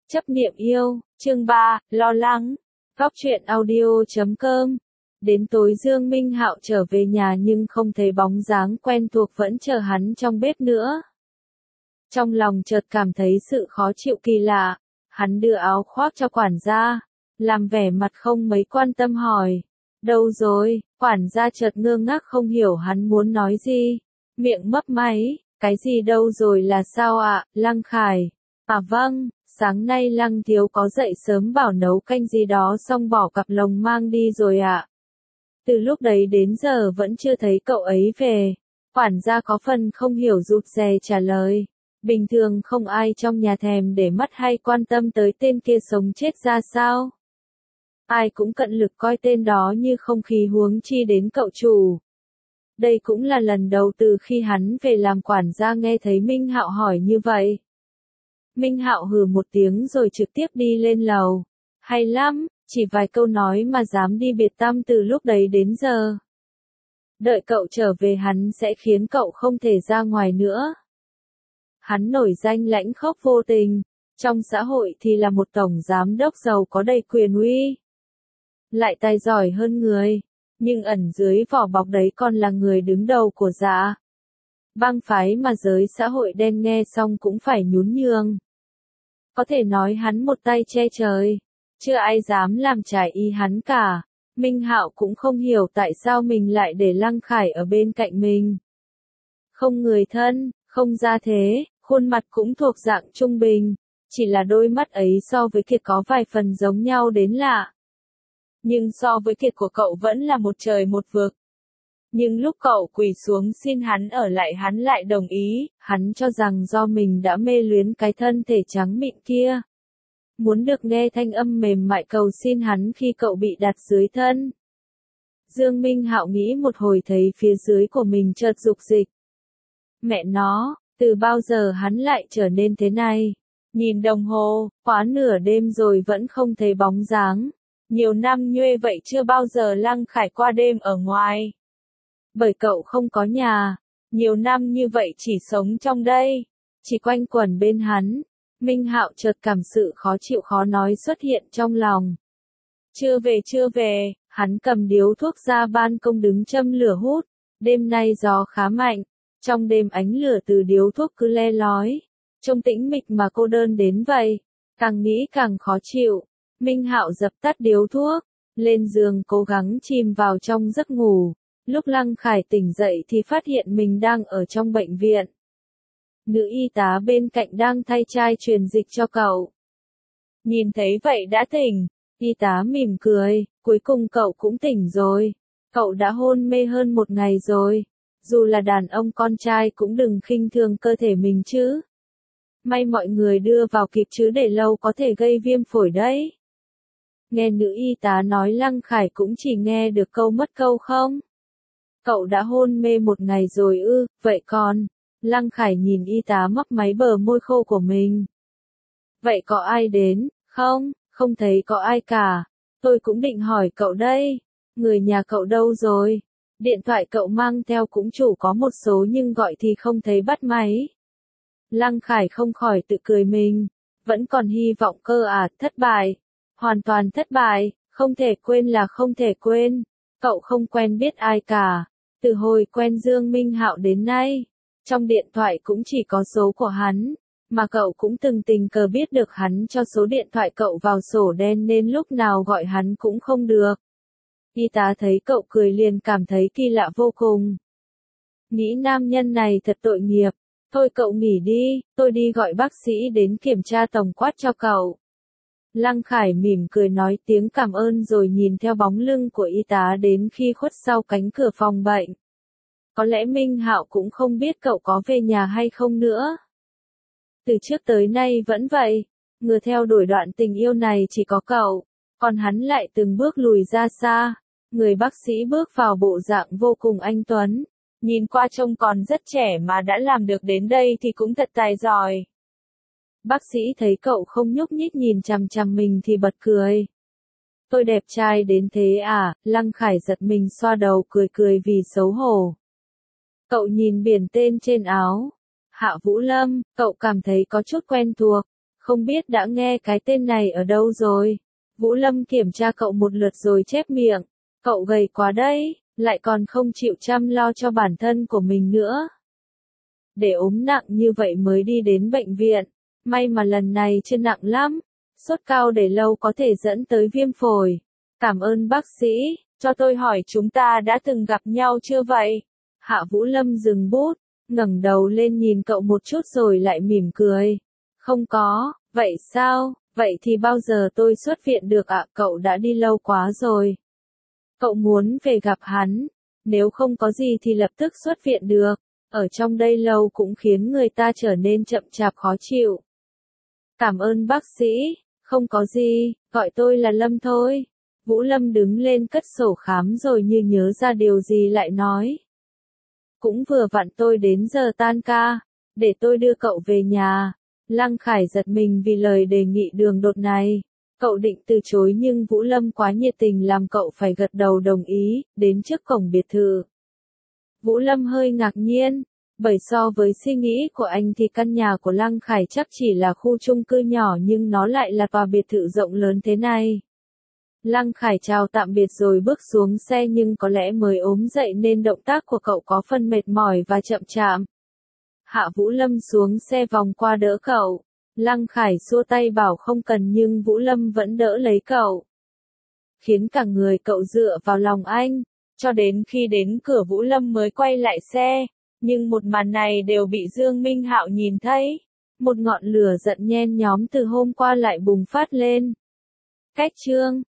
Chấp niệm yêu, chương 3, lo lắng. Góc truyện audio.com. Đến tối Dương Minh Hạo trở về nhà nhưng không thấy bóng dáng quen thuộc vẫn chờ hắn trong bếp nữa. Trong lòng chợt cảm thấy sự khó chịu kỳ lạ, hắn đưa áo khoác cho quản gia, làm vẻ mặt không mấy quan tâm hỏi. Đâu rồi? Quản gia chợt ngơ ngác không hiểu hắn muốn nói gì. Miệng mấp máy, cái gì đâu rồi là sao ạ, Lăng Khải? À vâng. Sáng nay Lăng thiếu có dậy sớm bảo nấu canh gì đó xong bỏ cặp lồng mang đi rồi ạ. Từ lúc đấy đến giờ vẫn chưa thấy cậu ấy về. Quản gia có phần không hiểu rụt rè trả lời. Bình thường không ai trong nhà thèm để mắt hay quan tâm tới tên kia sống chết ra sao. Ai cũng cận lực coi tên đó như không khí huống chi đến cậu chủ. Đây cũng là lần đầu từ khi hắn về làm quản gia nghe thấy Minh Hạo hỏi như vậy. Minh Hạo hừ một tiếng rồi trực tiếp đi lên lầu. Hay lắm, chỉ vài câu nói mà dám đi biệt tăm từ lúc đấy đến giờ. Đợi cậu trở về hắn sẽ khiến cậu không thể ra ngoài nữa. Hắn nổi danh lãnh khốc vô tình, trong xã hội thì là một tổng giám đốc giàu có đầy quyền uy. Lại tài giỏi hơn người, nhưng ẩn dưới vỏ bọc đấy còn là người đứng đầu của dạ bang phái mà giới xã hội đen nghe xong cũng phải nhún nhường. Có thể nói hắn một tay che trời, chưa ai dám làm trái ý hắn cả. Minh Hạo cũng không hiểu tại sao mình lại để Lăng Khải ở bên cạnh mình. Không người thân, không gia thế, khuôn mặt cũng thuộc dạng trung bình, chỉ là đôi mắt ấy so với Kiệt có vài phần giống nhau đến lạ. Nhưng so với Kiệt của cậu vẫn là một trời một vực. Nhưng lúc cậu quỳ xuống xin hắn ở lại hắn lại đồng ý, hắn cho rằng do mình đã mê luyến cái thân thể trắng mịn kia. Muốn được nghe thanh âm mềm mại cầu xin hắn khi cậu bị đặt dưới thân. Dương Minh Hạo nghĩ một hồi thấy phía dưới của mình chợt dục dịch. Mẹ nó, từ bao giờ hắn lại trở nên thế này? Nhìn đồng hồ, quá nửa đêm rồi vẫn không thấy bóng dáng. Nhiều năm nhuê vậy chưa bao giờ Lăng Khải qua đêm ở ngoài. Bởi cậu không có nhà, nhiều năm như vậy chỉ sống trong đây, chỉ quanh quẩn bên hắn. Minh Hạo chợt cảm sự khó chịu khó nói xuất hiện trong lòng. Chưa về, hắn cầm điếu thuốc ra ban công đứng châm lửa hút. Đêm nay gió khá mạnh, trong đêm ánh lửa từ điếu thuốc cứ le lói, trông tĩnh mịch mà cô đơn đến vậy, càng nghĩ càng khó chịu. Minh Hạo dập tắt điếu thuốc, lên giường cố gắng chìm vào trong giấc ngủ. Lúc Lăng Khải tỉnh dậy thì phát hiện mình đang ở trong bệnh viện. Nữ y tá bên cạnh đang thay chai truyền dịch cho cậu. Nhìn thấy vậy đã tỉnh, y tá mỉm cười, cuối cùng cậu cũng tỉnh rồi. Cậu đã hôn mê hơn một ngày rồi. Dù là đàn ông con trai cũng đừng khinh thường cơ thể mình chứ. May mọi người đưa vào kịp chứ để lâu có thể gây viêm phổi đấy. Nghe nữ y tá nói Lăng Khải cũng chỉ nghe được câu mất câu không. Cậu đã hôn mê một ngày rồi ư, vậy còn? Lăng Khải nhìn y tá mấp máy bờ môi khô của mình. Vậy có ai đến, không? Không thấy có ai cả. Tôi cũng định hỏi cậu đây. Người nhà cậu đâu rồi? Điện thoại cậu mang theo cũng chủ có một số nhưng gọi thì không thấy bắt máy. Lăng Khải không khỏi tự cười mình. Vẫn còn hy vọng cơ à, thất bại. Hoàn toàn thất bại, không thể quên là không thể quên. Cậu không quen biết ai cả. Từ hồi quen Dương Minh Hạo đến nay, trong điện thoại cũng chỉ có số của hắn, mà cậu cũng từng tình cờ biết được hắn cho số điện thoại cậu vào sổ đen nên lúc nào gọi hắn cũng không được. Y tá thấy cậu cười liền cảm thấy kỳ lạ vô cùng. Nghĩ nam nhân này thật tội nghiệp. Thôi cậu nghỉ đi, tôi đi gọi bác sĩ đến kiểm tra tổng quát cho cậu. Lăng Khải mỉm cười nói tiếng cảm ơn rồi nhìn theo bóng lưng của y tá đến khi khuất sau cánh cửa phòng bệnh. Có lẽ Minh Hạo cũng không biết cậu có về nhà hay không nữa. Từ trước tới nay vẫn vậy, người theo đuổi đoạn tình yêu này chỉ có cậu, còn hắn lại từng bước lùi ra xa. Người bác sĩ bước vào bộ dạng vô cùng anh tuấn, nhìn qua trông còn rất trẻ mà đã làm được đến đây thì cũng thật tài giỏi. Bác sĩ thấy cậu không nhúc nhích nhìn chằm chằm mình thì bật cười. Tôi đẹp trai đến thế à? Lăng Khải giật mình xoa đầu cười cười vì xấu hổ. Cậu nhìn biển tên trên áo. Hạ Vũ Lâm, cậu cảm thấy có chút quen thuộc. không biết đã nghe cái tên này ở đâu rồi. Vũ Lâm kiểm tra cậu một lượt rồi chép miệng. Cậu gầy quá đấy, lại còn không chịu chăm lo cho bản thân của mình nữa. Để ốm nặng như vậy mới đi đến bệnh viện. May mà lần này chưa nặng lắm. Sốt cao để lâu có thể dẫn tới viêm phổi. Cảm ơn bác sĩ, cho tôi hỏi chúng ta đã từng gặp nhau chưa vậy? Hạ Vũ Lâm dừng bút, ngẩng đầu lên nhìn cậu một chút rồi lại mỉm cười. Không có, vậy sao, vậy thì bao giờ tôi xuất viện được ạ? Cậu đã đi lâu quá rồi. Cậu muốn về gặp hắn, nếu không có gì thì lập tức xuất viện được. Ở trong đây lâu cũng khiến người ta trở nên chậm chạp khó chịu. Cảm ơn bác sĩ, không có gì, gọi tôi là Lâm thôi. Vũ Lâm đứng lên cất sổ khám rồi như nhớ ra điều gì lại nói. Cũng vừa vặn tôi đến giờ tan ca, để tôi đưa cậu về nhà. Lăng Khải giật mình vì lời đề nghị đường đột này. Cậu định từ chối nhưng Vũ Lâm quá nhiệt tình làm cậu phải gật đầu đồng ý, đến trước cổng biệt thự. Vũ Lâm hơi ngạc nhiên, bởi so với suy nghĩ của anh thì căn nhà của Lăng Khải chắc chỉ là khu chung cư nhỏ nhưng nó lại là tòa biệt thự rộng lớn thế này. Lăng Khải chào tạm biệt rồi bước xuống xe nhưng có lẽ mới ốm dậy nên động tác của cậu có phần mệt mỏi và chậm chạp. Hạ Vũ Lâm xuống xe vòng qua đỡ cậu. Lăng Khải xua tay bảo không cần nhưng Vũ Lâm vẫn đỡ lấy cậu. Khiến cả người cậu dựa vào lòng anh, cho đến khi đến cửa Vũ Lâm mới quay lại xe. Nhưng một màn này đều bị Dương Minh Hạo nhìn thấy. Một ngọn lửa giận nhen nhóm từ hôm qua lại bùng phát lên. Cách chương